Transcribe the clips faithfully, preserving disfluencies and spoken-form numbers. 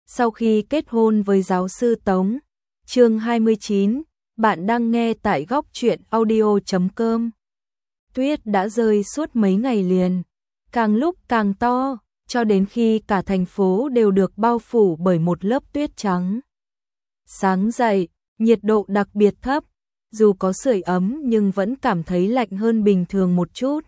Sau khi kết hôn với giáo sư Tống. Chương hai mươi chín, bạn đang nghe tại góc truyện audio chấm com. Tuyết đã rơi suốt mấy ngày liền, càng lúc càng to, cho đến khi cả thành phố đều được bao phủ bởi một lớp tuyết trắng. Sáng dậy, nhiệt độ đặc biệt thấp, dù có sưởi ấm nhưng vẫn cảm thấy lạnh hơn bình thường một chút.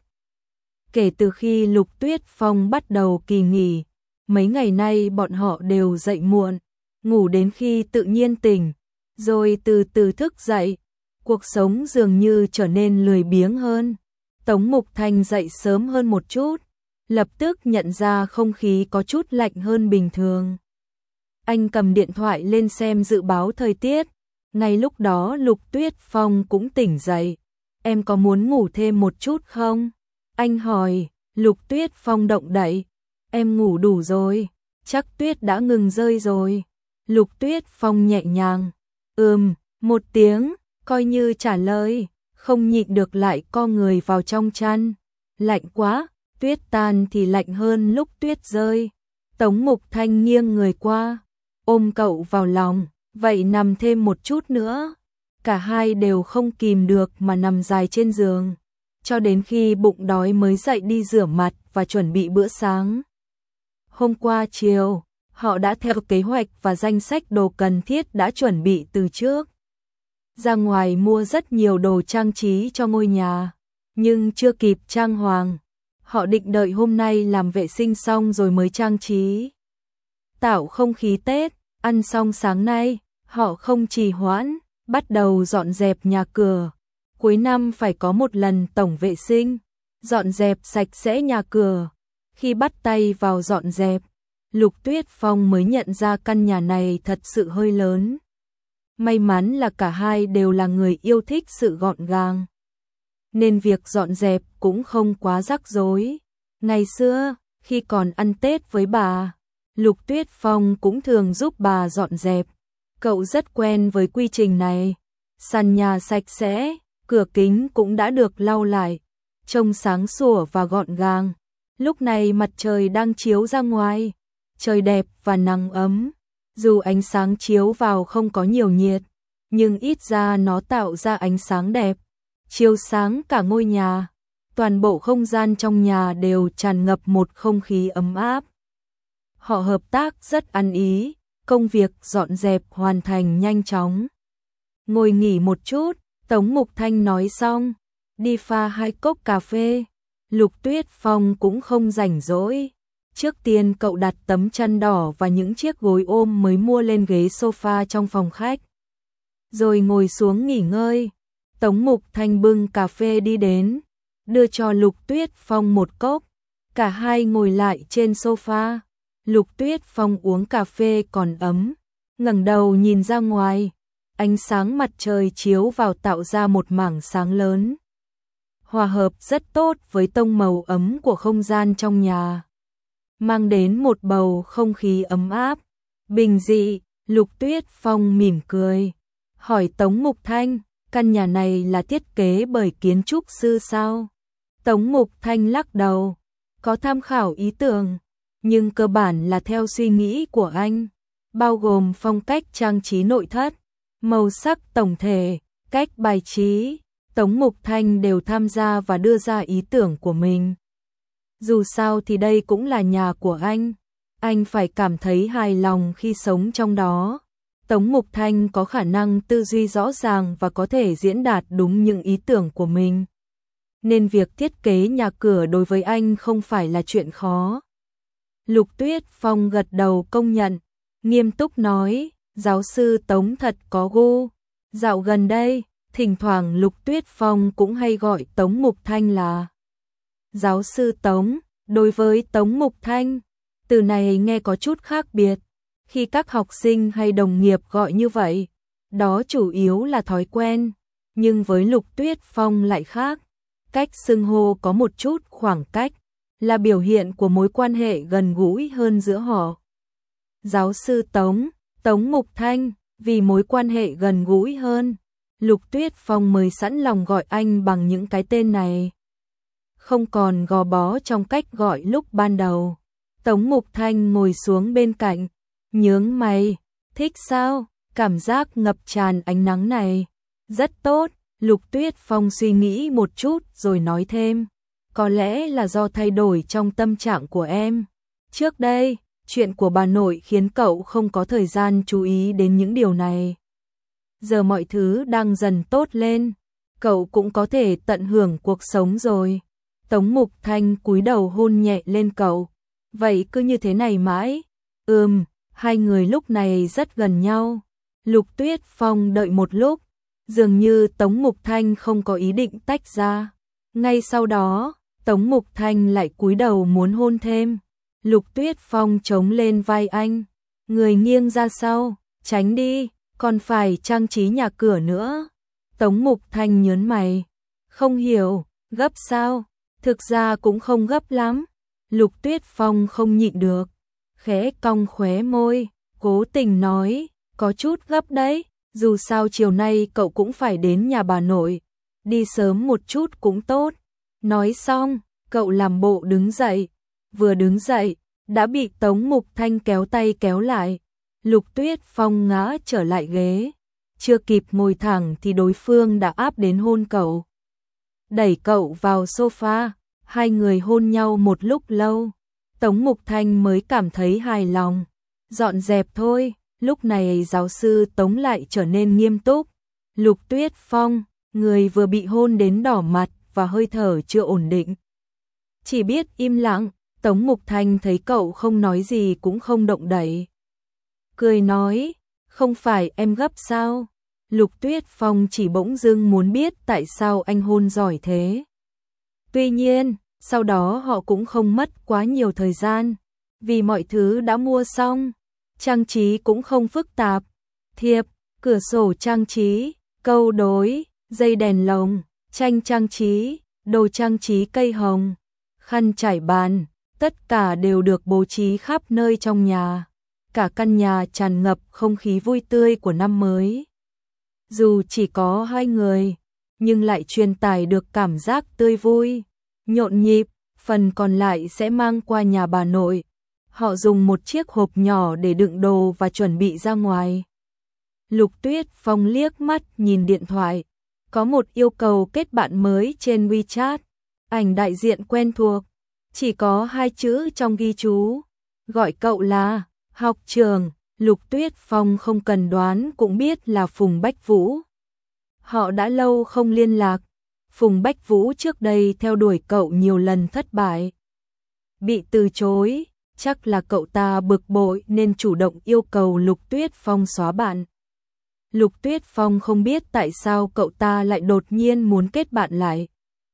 Kể từ khi Lục Tuyết Phong bắt đầu kỳ nghỉ, mấy ngày nay bọn họ đều dậy muộn, ngủ đến khi tự nhiên tỉnh, rồi từ từ thức dậy, cuộc sống dường như trở nên lười biếng hơn. Tống Mục Thanh dậy sớm hơn một chút, lập tức nhận ra không khí có chút lạnh hơn bình thường. Anh cầm điện thoại lên xem dự báo thời tiết, ngay lúc đó Lục Tuyết Phong cũng tỉnh dậy. Em có muốn ngủ thêm một chút không? Anh hỏi. Lục Tuyết Phong động đậy. Em ngủ đủ rồi, chắc tuyết đã ngừng rơi rồi. Lục Tuyết Phong nhẹ nhàng. Ừm, một tiếng, coi như trả lời, không nhịn được lại co người vào trong chăn. Lạnh quá, tuyết tan thì lạnh hơn lúc tuyết rơi. Tống Mục Thanh nghiêng người qua, ôm cậu vào lòng, vậy nằm thêm một chút nữa. Cả hai đều không kìm được mà nằm dài trên giường, cho đến khi bụng đói mới dậy đi rửa mặt và chuẩn bị bữa sáng. Hôm qua chiều, họ đã theo kế hoạch và danh sách đồ cần thiết đã chuẩn bị từ trước. Ra ngoài mua rất nhiều đồ trang trí cho ngôi nhà, nhưng chưa kịp trang hoàng. Họ định đợi hôm nay làm vệ sinh xong rồi mới trang trí. Tạo không khí Tết, ăn xong sáng nay, họ không trì hoãn, bắt đầu dọn dẹp nhà cửa. Cuối năm phải có một lần tổng vệ sinh, dọn dẹp sạch sẽ nhà cửa. Khi bắt tay vào dọn dẹp, Lục Tuyết Phong mới nhận ra căn nhà này thật sự hơi lớn. May mắn là cả hai đều là người yêu thích sự gọn gàng, nên việc dọn dẹp cũng không quá rắc rối. Ngày xưa, khi còn ăn Tết với bà, Lục Tuyết Phong cũng thường giúp bà dọn dẹp. Cậu rất quen với quy trình này. Sàn nhà sạch sẽ, cửa kính cũng đã được lau lại, trông sáng sủa và gọn gàng. Lúc này mặt trời đang chiếu ra ngoài, trời đẹp và nắng ấm. Dù ánh sáng chiếu vào không có nhiều nhiệt, nhưng ít ra nó tạo ra ánh sáng đẹp, chiếu sáng cả ngôi nhà. Toàn bộ không gian trong nhà đều tràn ngập một không khí ấm áp. Họ hợp tác rất ăn ý, công việc dọn dẹp hoàn thành nhanh chóng. Ngồi nghỉ một chút, Tống Mục Thanh nói xong, đi pha hai cốc cà phê. Lục Tuyết Phong cũng không rảnh rỗi. Trước tiên cậu đặt tấm chăn đỏ và những chiếc gối ôm mới mua lên ghế sofa trong phòng khách, rồi ngồi xuống nghỉ ngơi. Tống Mục Thanh bưng cà phê đi đến, đưa cho Lục Tuyết Phong một cốc. Cả hai ngồi lại trên sofa. Lục Tuyết Phong uống cà phê còn ấm, ngẩng đầu nhìn ra ngoài. Ánh sáng mặt trời chiếu vào tạo ra một mảng sáng lớn, hòa hợp rất tốt với tông màu ấm của không gian trong nhà, mang đến một bầu không khí ấm áp, bình dị. Lục Tuyết Phong mỉm cười, hỏi Tống Mục Thanh, căn nhà này là thiết kế bởi kiến trúc sư sao? Tống Mục Thanh lắc đầu, có tham khảo ý tưởng, nhưng cơ bản là theo suy nghĩ của anh, bao gồm phong cách trang trí nội thất, màu sắc tổng thể, cách bài trí. Tống Mục Thanh đều tham gia và đưa ra ý tưởng của mình. Dù sao thì đây cũng là nhà của anh, anh phải cảm thấy hài lòng khi sống trong đó. Tống Mục Thanh có khả năng tư duy rõ ràng và có thể diễn đạt đúng những ý tưởng của mình, nên việc thiết kế nhà cửa đối với anh không phải là chuyện khó. Lục Tuyết Phong gật đầu công nhận, nghiêm túc nói, giáo sư Tống thật có gu. Dạo gần đây, thỉnh thoảng Lục Tuyết Phong cũng hay gọi Tống Mục Thanh là giáo sư Tống. Đối với Tống Mục Thanh, từ này nghe có chút khác biệt. Khi các học sinh hay đồng nghiệp gọi như vậy, đó chủ yếu là thói quen. Nhưng với Lục Tuyết Phong lại khác. Cách xưng hô có một chút khoảng cách, là biểu hiện của mối quan hệ gần gũi hơn giữa họ. Giáo sư Tống, Tống Mục Thanh, vì mối quan hệ gần gũi hơn, Lục Tuyết Phong mới sẵn lòng gọi anh bằng những cái tên này, không còn gò bó trong cách gọi lúc ban đầu. Tống Mục Thanh ngồi xuống bên cạnh, nhướng mày, thích sao? Cảm giác ngập tràn ánh nắng này. Rất tốt, Lục Tuyết Phong suy nghĩ một chút rồi nói thêm. Có lẽ là do thay đổi trong tâm trạng của em. Trước đây, chuyện của bà nội khiến cậu không có thời gian chú ý đến những điều này. Giờ mọi thứ đang dần tốt lên, cậu cũng có thể tận hưởng cuộc sống rồi. Tống Mục Thanh cúi đầu hôn nhẹ lên cậu. Vậy cứ như thế này mãi. Ừm, hai người lúc này rất gần nhau. Lục Tuyết Phong đợi một lúc, dường như Tống Mục Thanh không có ý định tách ra. Ngay sau đó, Tống Mục Thanh lại cúi đầu muốn hôn thêm. Lục Tuyết Phong chống lên vai anh, người nghiêng ra sau, tránh đi, còn phải trang trí nhà cửa nữa. Tống Mục Thanh nhớn mày, không hiểu, gấp sao? Thực ra cũng không gấp lắm. Lục Tuyết Phong không nhịn được, khẽ cong khóe môi, cố tình nói, có chút gấp đấy, dù sao chiều nay cậu cũng phải đến nhà bà nội, đi sớm một chút cũng tốt. Nói xong, cậu làm bộ đứng dậy, vừa đứng dậy, đã bị Tống Mục Thanh kéo tay kéo lại. Lục Tuyết Phong ngã trở lại ghế, chưa kịp ngồi thẳng thì đối phương đã áp đến hôn cậu. Đẩy cậu vào sofa, hai người hôn nhau một lúc lâu, Tống Mục Thanh mới cảm thấy hài lòng. Dọn dẹp thôi, lúc này giáo sư Tống lại trở nên nghiêm túc. Lục Tuyết Phong, người vừa bị hôn đến đỏ mặt và hơi thở chưa ổn định. Chỉ biết im lặng, Tống Mục Thanh thấy cậu không nói gì cũng không động đậy. Cười nói, không phải em gấp sao? Lục Tuyết Phong chỉ bỗng dưng muốn biết tại sao anh hôn giỏi thế. Tuy nhiên, sau đó họ cũng không mất quá nhiều thời gian, vì mọi thứ đã mua xong, trang trí cũng không phức tạp. Thiệp, cửa sổ trang trí, câu đối, dây đèn lồng, tranh trang trí, đồ trang trí cây hồng, khăn trải bàn, tất cả đều được bố trí khắp nơi trong nhà. Cả căn nhà tràn ngập không khí vui tươi của năm mới. Dù chỉ có hai người, nhưng lại truyền tải được cảm giác tươi vui, nhộn nhịp, phần còn lại sẽ mang qua nhà bà nội. Họ dùng một chiếc hộp nhỏ để đựng đồ và chuẩn bị ra ngoài. Lục Tuyết Phong liếc mắt nhìn điện thoại, có một yêu cầu kết bạn mới trên WeChat, ảnh đại diện quen thuộc, chỉ có hai chữ trong ghi chú, gọi cậu là học trường. Lục Tuyết Phong không cần đoán cũng biết là Phùng Bách Vũ. Họ đã lâu không liên lạc, Phùng Bách Vũ trước đây theo đuổi cậu nhiều lần thất bại, bị từ chối, chắc là cậu ta bực bội nên chủ động yêu cầu Lục Tuyết Phong xóa bạn. Lục Tuyết Phong không biết tại sao cậu ta lại đột nhiên muốn kết bạn lại.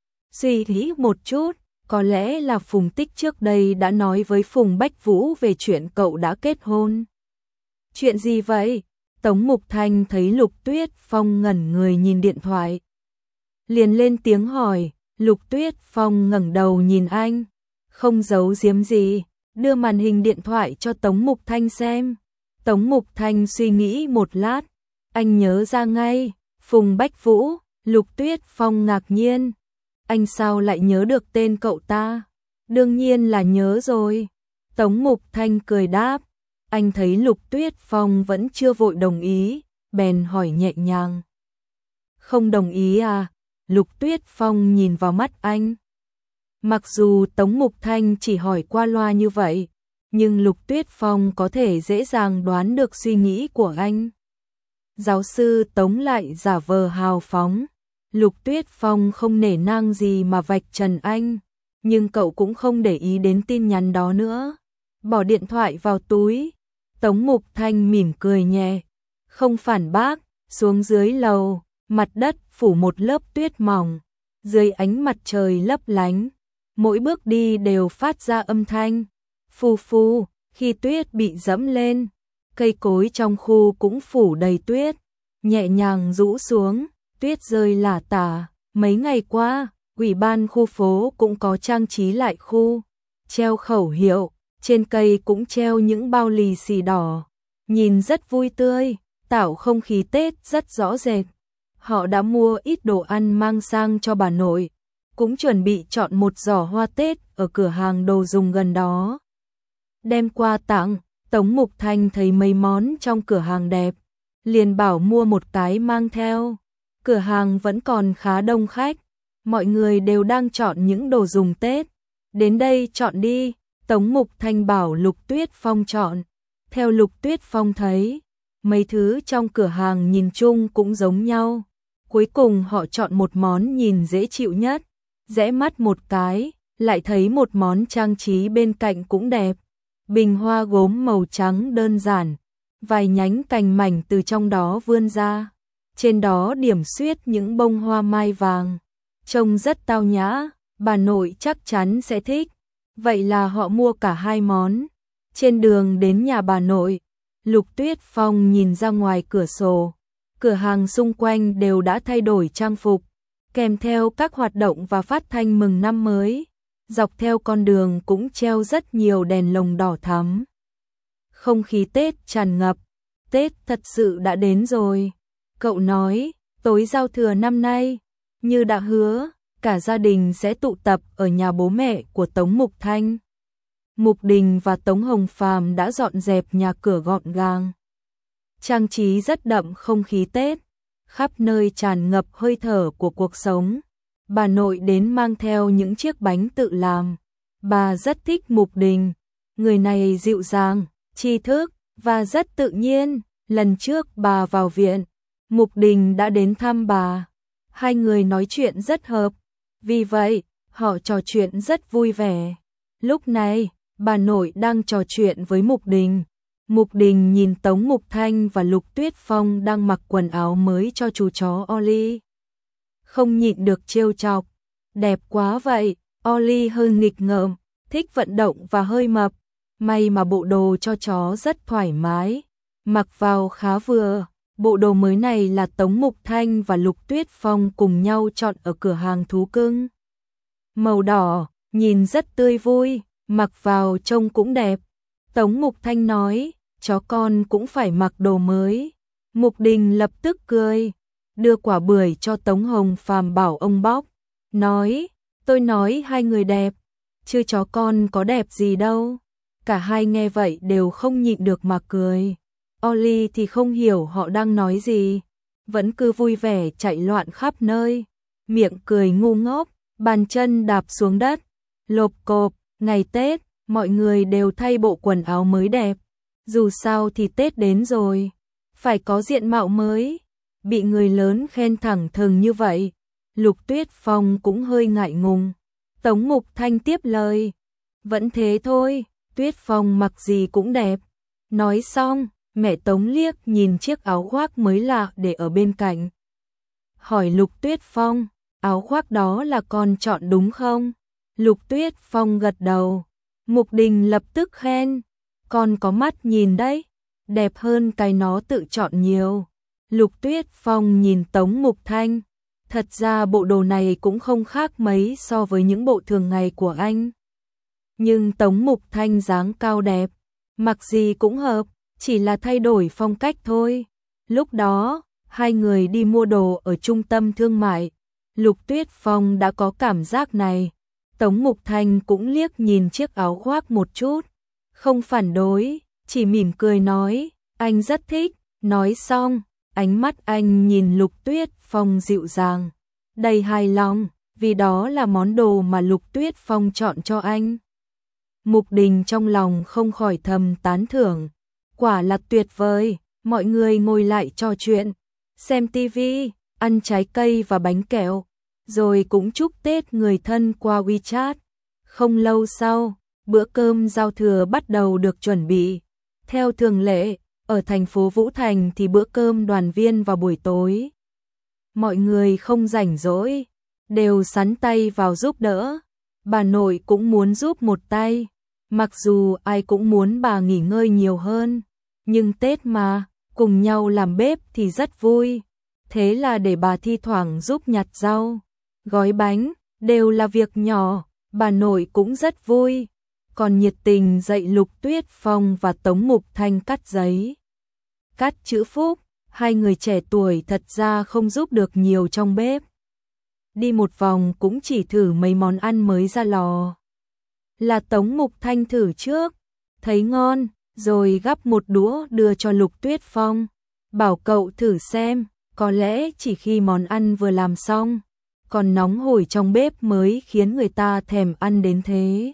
Suy nghĩ một chút, có lẽ là Phùng Tích trước đây đã nói với Phùng Bách Vũ về chuyện cậu đã kết hôn. Chuyện gì vậy? Tống Mục Thanh thấy Lục Tuyết Phong ngẩn người nhìn điện thoại, liền lên tiếng hỏi. Lục Tuyết Phong ngẩng đầu nhìn anh, không giấu giếm gì, đưa màn hình điện thoại cho Tống Mục Thanh xem. Tống Mục Thanh suy nghĩ một lát, anh nhớ ra ngay, Phùng Bách Vũ. Lục Tuyết Phong ngạc nhiên, anh sao lại nhớ được tên cậu ta? Đương nhiên là nhớ rồi. Tống Mục Thanh cười đáp. Anh thấy Lục Tuyết Phong vẫn chưa vội đồng ý, bèn hỏi nhẹ nhàng. Không đồng ý à? Lục Tuyết Phong nhìn vào mắt anh. Mặc dù Tống Mục Thanh chỉ hỏi qua loa như vậy, nhưng Lục Tuyết Phong có thể dễ dàng đoán được suy nghĩ của anh. Giáo sư Tống lại giả vờ hào phóng. Lục Tuyết Phong không nể nang gì mà vạch trần anh, nhưng cậu cũng không để ý đến tin nhắn đó nữa. Bỏ điện thoại vào túi, Tống Mục Thanh mỉm cười nhẹ, không phản bác. Xuống dưới lầu, mặt đất phủ một lớp tuyết mỏng, dưới ánh mặt trời lấp lánh, mỗi bước đi đều phát ra âm thanh phù phù. Khi tuyết bị dẫm lên, cây cối trong khu cũng phủ đầy tuyết, nhẹ nhàng rũ xuống, tuyết rơi lả tả. Mấy ngày qua, ủy ban khu phố cũng có trang trí lại khu, treo khẩu hiệu, trên cây cũng treo những bao lì xì đỏ, nhìn rất vui tươi, tạo không khí Tết rất rõ rệt. Họ đã mua ít đồ ăn mang sang cho bà nội, cũng chuẩn bị chọn một giỏ hoa Tết ở cửa hàng đồ dùng gần đó, đem qua tặng. Tống Mục Thanh thấy mấy món trong cửa hàng đẹp, liền bảo mua một cái mang theo. Cửa hàng vẫn còn khá đông khách, mọi người đều đang chọn những đồ dùng Tết. Đến đây chọn đi, Tống Mục Thanh bảo Lục Tuyết Phong chọn. Theo Lục Tuyết Phong thấy, mấy thứ trong cửa hàng nhìn chung cũng giống nhau. Cuối cùng họ chọn một món nhìn dễ chịu nhất, rẽ mắt một cái, lại thấy một món trang trí bên cạnh cũng đẹp. Bình hoa gốm màu trắng đơn giản, vài nhánh cành mảnh từ trong đó vươn ra. Trên đó điểm xuyết những bông hoa mai vàng, trông rất tao nhã, bà nội chắc chắn sẽ thích. Vậy là họ mua cả hai món. Trên đường đến nhà bà nội, Lục Tuyết Phong nhìn ra ngoài cửa sổ. Cửa hàng xung quanh đều đã thay đổi trang phục, kèm theo các hoạt động và phát thanh mừng năm mới. Dọc theo con đường cũng treo rất nhiều đèn lồng đỏ thắm. Không khí Tết tràn ngập, Tết thật sự đã đến rồi. Cậu nói, tối giao thừa năm nay, như đã hứa, cả gia đình sẽ tụ tập ở nhà bố mẹ của Tống Mục Thanh. Mục Đình và Tống Hồng Phàm đã dọn dẹp nhà cửa gọn gàng. Trang trí rất đậm không khí Tết, khắp nơi tràn ngập hơi thở của cuộc sống. Bà nội đến mang theo những chiếc bánh tự làm. Bà rất thích Mục Đình, người này dịu dàng, tri thức và rất tự nhiên. Lần trước bà vào viện, Mục Đình đã đến thăm bà. Hai người nói chuyện rất hợp, vì vậy họ trò chuyện rất vui vẻ. Lúc này, bà nội đang trò chuyện với Mục Đình. Mục Đình nhìn Tống Mục Thanh và Lục Tuyết Phong đang mặc quần áo mới cho chú chó Oli. Không nhịn được trêu chọc, đẹp quá vậy. Oli hơi nghịch ngợm, thích vận động và hơi mập. May mà bộ đồ cho chó rất thoải mái, mặc vào khá vừa. Bộ đồ mới này là Tống Mục Thanh và Lục Tuyết Phong cùng nhau chọn ở cửa hàng thú cưng. Màu đỏ, nhìn rất tươi vui, mặc vào trông cũng đẹp. Tống Mục Thanh nói, chó con cũng phải mặc đồ mới. Mục Đình lập tức cười, đưa quả bưởi cho Tống Hồng Phàm bảo ông bóc. Nói, tôi nói hai người đẹp, chứ chó con có đẹp gì đâu. Cả hai nghe vậy đều không nhịn được mà cười. Oli thì không hiểu họ đang nói gì, vẫn cứ vui vẻ chạy loạn khắp nơi, miệng cười ngu ngốc, bàn chân đạp xuống đất, lộp cộp. Ngày Tết, mọi người đều thay bộ quần áo mới đẹp, dù sao thì Tết đến rồi, phải có diện mạo mới. Bị người lớn khen thẳng thừng như vậy, Lục Tuyết Phong cũng hơi ngại ngùng. Tống Mục Thanh tiếp lời, vẫn thế thôi, Tuyết Phong mặc gì cũng đẹp. Nói xong, mẹ Tống liếc nhìn chiếc áo khoác mới lạ để ở bên cạnh. Hỏi Lục Tuyết Phong, áo khoác đó là con chọn đúng không? Lục Tuyết Phong gật đầu. Mục Đình lập tức khen, con có mắt nhìn đấy, đẹp hơn cái nó tự chọn nhiều. Lục Tuyết Phong nhìn Tống Mục Thanh, thật ra bộ đồ này cũng không khác mấy so với những bộ thường ngày của anh. Nhưng Tống Mục Thanh dáng cao đẹp, mặc gì cũng hợp, chỉ là thay đổi phong cách thôi. Lúc đó, hai người đi mua đồ ở trung tâm thương mại, Lục Tuyết Phong đã có cảm giác này. Tống Mục Thanh cũng liếc nhìn chiếc áo khoác một chút, không phản đối, chỉ mỉm cười nói, anh rất thích. Nói xong, ánh mắt anh nhìn Lục Tuyết Phong dịu dàng, đầy hài lòng, vì đó là món đồ mà Lục Tuyết Phong chọn cho anh. Mục Đình trong lòng không khỏi thầm tán thưởng, quả là tuyệt vời. Mọi người ngồi lại trò chuyện, xem tivi, ăn trái cây và bánh kẹo, rồi cũng chúc Tết người thân qua WeChat. Không lâu sau, bữa cơm giao thừa bắt đầu được chuẩn bị. Theo thường lệ, ở thành phố Vũ Thành thì bữa cơm đoàn viên vào buổi tối. Mọi người không rảnh rỗi, đều sắn tay vào giúp đỡ. Bà nội cũng muốn giúp một tay, mặc dù ai cũng muốn bà nghỉ ngơi nhiều hơn, nhưng Tết mà, cùng nhau làm bếp thì rất vui. Thế là để bà thi thoảng giúp nhặt rau, gói bánh, đều là việc nhỏ, bà nội cũng rất vui. Còn nhiệt tình dạy Lục Tuyết Phong và Tống Mục Thanh cắt giấy, cắt chữ phúc. Hai người trẻ tuổi thật ra không giúp được nhiều trong bếp. Đi một vòng cũng chỉ thử mấy món ăn mới ra lò. Là Tống Mục Thanh thử trước, thấy ngon, rồi gắp một đũa đưa cho Lục Tuyết Phong, bảo cậu thử xem, có lẽ chỉ khi món ăn vừa làm xong, còn nóng hổi trong bếp mới khiến người ta thèm ăn đến thế.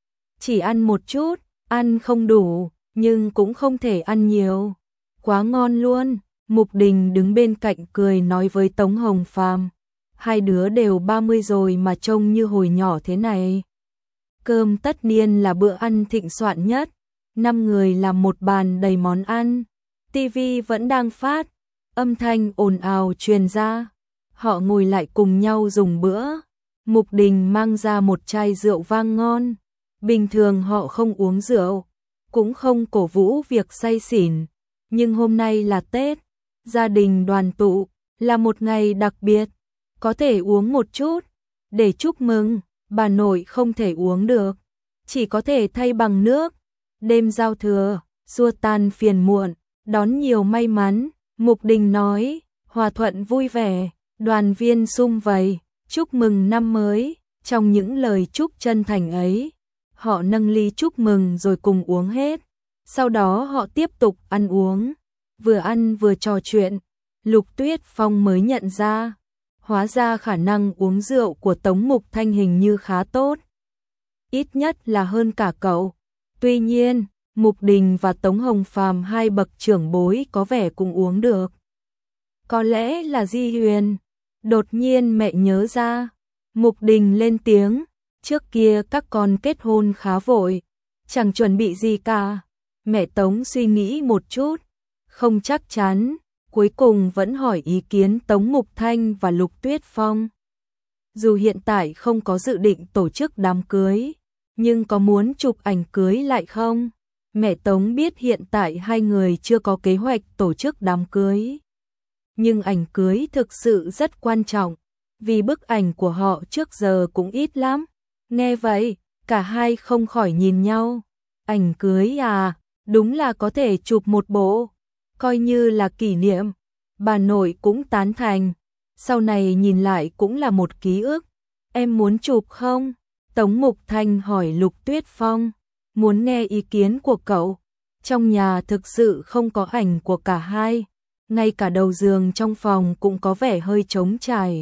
Chỉ ăn một chút, ăn không đủ, nhưng cũng không thể ăn nhiều. Quá ngon luôn. Mục Đình đứng bên cạnh cười nói với Tống Hồng Phàm, hai đứa đều ba mươi rồi mà trông như hồi nhỏ thế này. Cơm tất niên là bữa ăn thịnh soạn nhất, năm người làm một bàn đầy món ăn. Tivi vẫn đang phát, âm thanh ồn ào truyền ra. Họ ngồi lại cùng nhau dùng bữa. Mục Đình mang ra một chai rượu vang ngon. Bình thường họ không uống rượu, cũng không cổ vũ việc say xỉn, nhưng hôm nay là Tết, gia đình đoàn tụ, là một ngày đặc biệt, có thể uống một chút để chúc mừng. Bà nội không thể uống được, chỉ có thể thay bằng nước. Đêm giao thừa, xua tan phiền muộn, đón nhiều may mắn. Mục Đình nói, hòa thuận vui vẻ, đoàn viên sum vầy, chúc mừng năm mới. Trong những lời chúc chân thành ấy, họ nâng ly chúc mừng rồi cùng uống hết. Sau đó họ tiếp tục ăn uống, vừa ăn vừa trò chuyện. Lục Tuyết Phong mới nhận ra, hóa ra khả năng uống rượu của Tống Mục Thanh hình như khá tốt, ít nhất là hơn cả cậu. Tuy nhiên, Mục Đình và Tống Hồng Phàm hai bậc trưởng bối có vẻ cũng uống được. Có lẽ là Di Huyền. Đột nhiên mẹ nhớ ra, Mục Đình lên tiếng, trước kia các con kết hôn khá vội, chẳng chuẩn bị gì cả. Mẹ Tống suy nghĩ một chút, không chắc chắn, cuối cùng vẫn hỏi ý kiến Tống Mục Thanh và Lục Tuyết Phong. Dù hiện tại không có dự định tổ chức đám cưới, nhưng có muốn chụp ảnh cưới lại không? Mẹ Tống biết hiện tại hai người chưa có kế hoạch tổ chức đám cưới. Nhưng ảnh cưới thực sự rất quan trọng, vì bức ảnh của họ trước giờ cũng ít lắm. Nghe vậy, cả hai không khỏi nhìn nhau. Ảnh cưới à, đúng là có thể chụp một bộ, coi như là kỷ niệm. Bà nội cũng tán thành, sau này nhìn lại cũng là một ký ức. Em muốn chụp không? Tống Mục Thanh hỏi Lục Tuyết Phong, muốn nghe ý kiến của cậu. Trong nhà thực sự không có ảnh của cả hai, ngay cả đầu giường trong phòng cũng có vẻ hơi trống trải.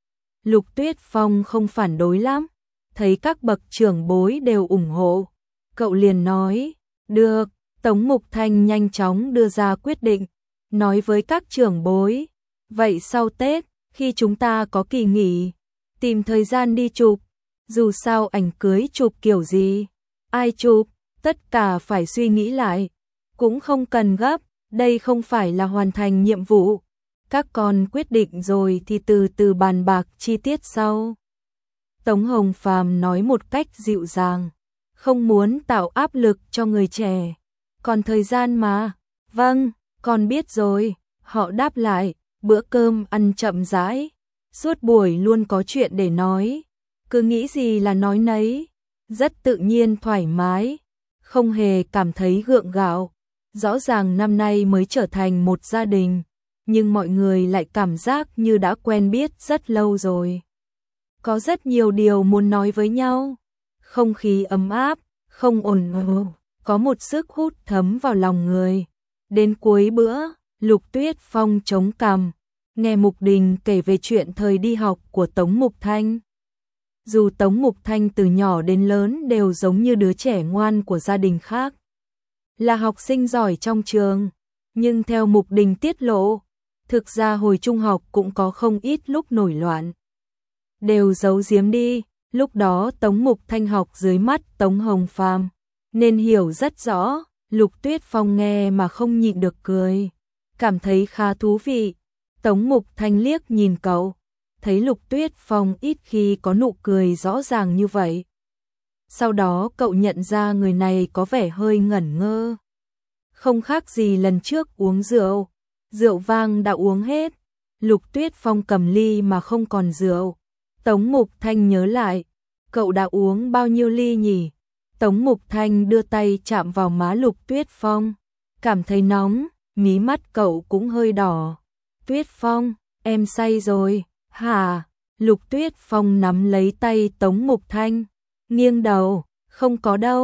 Lục Tuyết Phong không phản đối lắm, thấy các bậc trưởng bối đều ủng hộ, cậu liền nói, được. Tống Mục Thanh nhanh chóng đưa ra quyết định, nói với các trưởng bối, vậy sau Tết, khi chúng ta có kỳ nghỉ, tìm thời gian đi chụp. Dù sao ảnh cưới chụp kiểu gì, ai chụp, tất cả phải suy nghĩ lại, cũng không cần gấp, đây không phải là hoàn thành nhiệm vụ. Các con quyết định rồi thì từ từ bàn bạc chi tiết sau. Tống Hồng Phàm nói một cách dịu dàng, không muốn tạo áp lực cho người trẻ. Còn thời gian mà, vâng, con biết rồi, họ đáp lại. Bữa cơm ăn chậm rãi, suốt buổi luôn có chuyện để nói, cứ nghĩ gì là nói nấy, rất tự nhiên thoải mái, không hề cảm thấy gượng gạo. Rõ ràng năm nay mới trở thành một gia đình, nhưng mọi người lại cảm giác như đã quen biết rất lâu rồi. Có rất nhiều điều muốn nói với nhau, không khí ấm áp, không ồn ào, có một sức hút thấm vào lòng người. Đến cuối bữa, Lục Tuyết Phong chống cằm, nghe Mục Đình kể về chuyện thời đi học của Tống Mục Thanh. Dù Tống Mục Thanh từ nhỏ đến lớn đều giống như đứa trẻ ngoan của gia đình khác, là học sinh giỏi trong trường, nhưng theo Mục Đình tiết lộ, thực ra hồi trung học cũng có không ít lúc nổi loạn. Đều giấu giếm đi, lúc đó Tống Mục Thanh học dưới mắt Tống Hồng Phàm, nên hiểu rất rõ. Lục Tuyết Phong nghe mà không nhịn được cười, cảm thấy khá thú vị. Tống Mục Thanh liếc nhìn cậu, thấy Lục Tuyết Phong ít khi có nụ cười rõ ràng như vậy. Sau đó cậu nhận ra người này có vẻ hơi ngẩn ngơ. Không khác gì lần trước uống rượu, rượu vang đã uống hết. Lục Tuyết Phong cầm ly mà không còn rượu. Tống Mục Thanh nhớ lại, cậu đã uống bao nhiêu ly nhỉ? Tống Mục Thanh đưa tay chạm vào má Lục Tuyết Phong, cảm thấy nóng, mí mắt cậu cũng hơi đỏ. Tuyết Phong, em say rồi, hả? Lục Tuyết Phong nắm lấy tay Tống Mục Thanh, nghiêng đầu, không có đâu.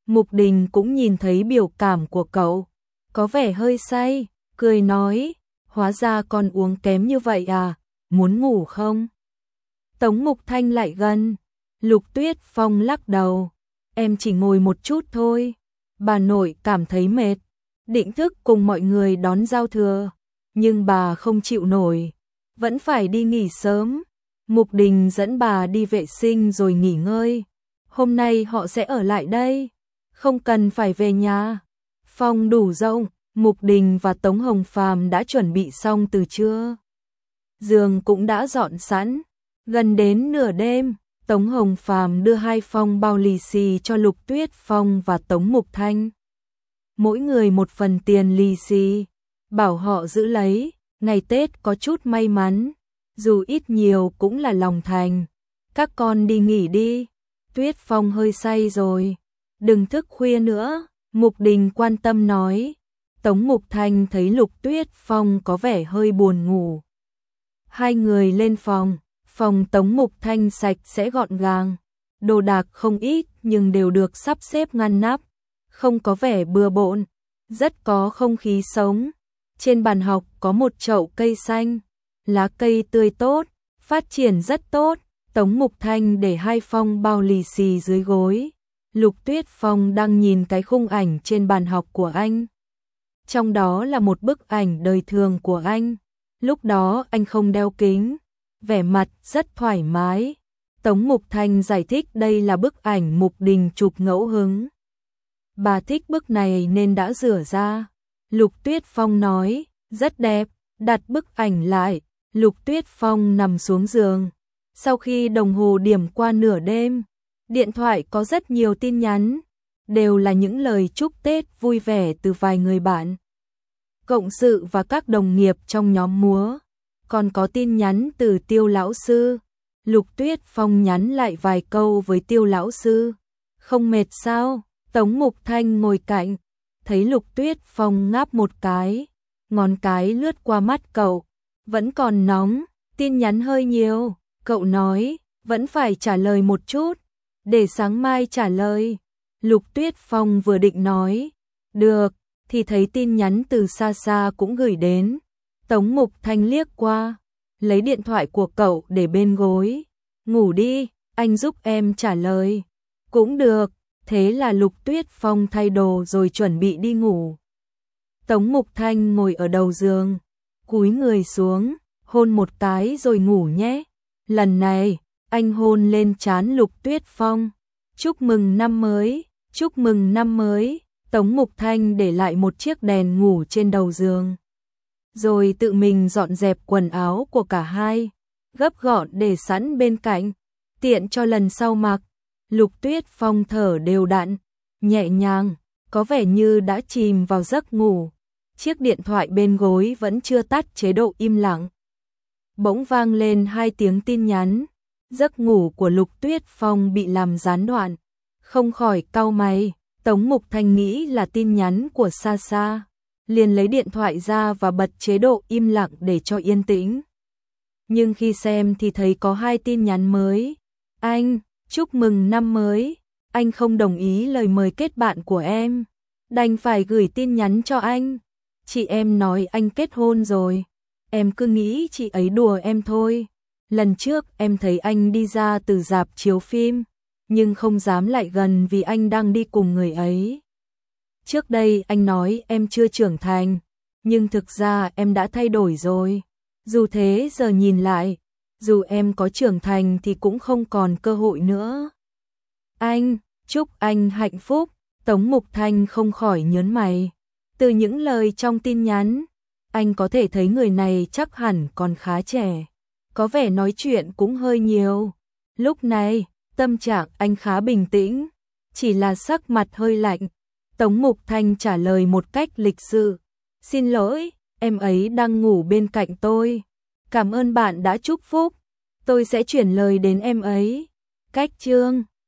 Mục Đình cũng nhìn thấy biểu cảm của cậu, có vẻ hơi say, cười nói, hóa ra con uống kém như vậy à, muốn ngủ không? Tống Mục Thanh lại gần, Lục Tuyết Phong lắc đầu, em chỉ ngồi một chút thôi, bà nội cảm thấy mệt, định thức cùng mọi người đón giao thừa, nhưng bà không chịu nổi, vẫn phải đi nghỉ sớm. Mục Đình dẫn bà đi vệ sinh rồi nghỉ ngơi, hôm nay họ sẽ ở lại đây, không cần phải về nhà. Phòng đủ rộng, Mục Đình và Tống Hồng Phàm đã chuẩn bị xong từ trưa. Giường cũng đã dọn sẵn, gần đến nửa đêm, Tống Hồng Phàm đưa hai phong bao lì xì cho Lục Tuyết Phong và Tống Mục Thanh. Mỗi người một phần tiền lì xì, bảo họ giữ lấy, ngày Tết có chút may mắn, dù ít nhiều cũng là lòng thành. Các con đi nghỉ đi, Tuyết Phong hơi say rồi, đừng thức khuya nữa, Mục Đình quan tâm nói. Tống Mục Thanh thấy Lục Tuyết Phong có vẻ hơi buồn ngủ. Hai người lên phòng, phòng Tống Mục Thanh sạch sẽ gọn gàng, đồ đạc không ít nhưng đều được sắp xếp ngăn nắp, không có vẻ bừa bộn, rất có không khí sống. Trên bàn học có một chậu cây xanh, lá cây tươi tốt, phát triển rất tốt. Tống Mục Thanh để hai phong bao lì xì dưới gối. Lục Tuyết Phong đang nhìn cái khung ảnh trên bàn học của anh. Trong đó là một bức ảnh đời thường của anh. Lúc đó anh không đeo kính, vẻ mặt rất thoải mái. Tống Mục Thanh giải thích đây là bức ảnh Mục Đình chụp ngẫu hứng. Bà thích bức này nên đã rửa ra. Lục Tuyết Phong nói, rất đẹp, đặt bức ảnh lại. Lục Tuyết Phong nằm xuống giường. Sau khi đồng hồ điểm qua nửa đêm, điện thoại có rất nhiều tin nhắn, đều là những lời chúc Tết vui vẻ từ vài người bạn, cộng sự và các đồng nghiệp trong nhóm múa. Còn có tin nhắn từ Tiêu lão sư. Lục Tuyết Phong nhắn lại vài câu với Tiêu lão sư. Không mệt sao? Tống Mục Thanh ngồi cạnh, thấy Lục Tuyết Phong ngáp một cái, ngón cái lướt qua mắt cậu, vẫn còn nóng, tin nhắn hơi nhiều. Cậu nói, vẫn phải trả lời một chút, để sáng mai trả lời. Lục Tuyết Phong vừa định nói, được, thì thấy tin nhắn từ xa xa cũng gửi đến. Tống Mục Thanh liếc qua, lấy điện thoại của cậu để bên gối. Ngủ đi, anh giúp em trả lời. Cũng được, thế là Lục Tuyết Phong thay đồ rồi chuẩn bị đi ngủ. Tống Mục Thanh ngồi ở đầu giường, cúi người xuống, hôn một cái rồi ngủ nhé. Lần này, anh hôn lên trán Lục Tuyết Phong. Chúc mừng năm mới, chúc mừng năm mới. Tống Mục Thanh để lại một chiếc đèn ngủ trên đầu giường, rồi tự mình dọn dẹp quần áo của cả hai, gấp gọn để sẵn bên cạnh, tiện cho lần sau mặc. Lục Tuyết Phong thở đều đặn, nhẹ nhàng, có vẻ như đã chìm vào giấc ngủ. Chiếc điện thoại bên gối vẫn chưa tắt chế độ im lặng. Bỗng vang lên hai tiếng tin nhắn. Giấc ngủ của Lục Tuyết Phong bị làm gián đoạn, không khỏi cau mày. Tống Mục Thanh nghĩ là tin nhắn của Sa Sa, liền lấy điện thoại ra và bật chế độ im lặng để cho yên tĩnh. Nhưng khi xem thì thấy có hai tin nhắn mới. Anh, chúc mừng năm mới. Anh không đồng ý lời mời kết bạn của em, đành phải gửi tin nhắn cho anh. Chị em nói anh kết hôn rồi. Em cứ nghĩ chị ấy đùa em thôi. Lần trước em thấy anh đi ra từ rạp chiếu phim, nhưng không dám lại gần vì anh đang đi cùng người ấy. Trước đây anh nói em chưa trưởng thành, nhưng thực ra em đã thay đổi rồi. Dù thế giờ nhìn lại, dù em có trưởng thành thì cũng không còn cơ hội nữa. Anh, chúc anh hạnh phúc. Tống Mục Thanh không khỏi nhớn mày. Từ những lời trong tin nhắn, anh có thể thấy người này chắc hẳn còn khá trẻ, có vẻ nói chuyện cũng hơi nhiều. Lúc này, tâm trạng anh khá bình tĩnh, chỉ là sắc mặt hơi lạnh. Tống Mục Thanh trả lời một cách lịch sự. Xin lỗi, em ấy đang ngủ bên cạnh tôi. Cảm ơn bạn đã chúc phúc. Tôi sẽ chuyển lời đến em ấy. Cách chương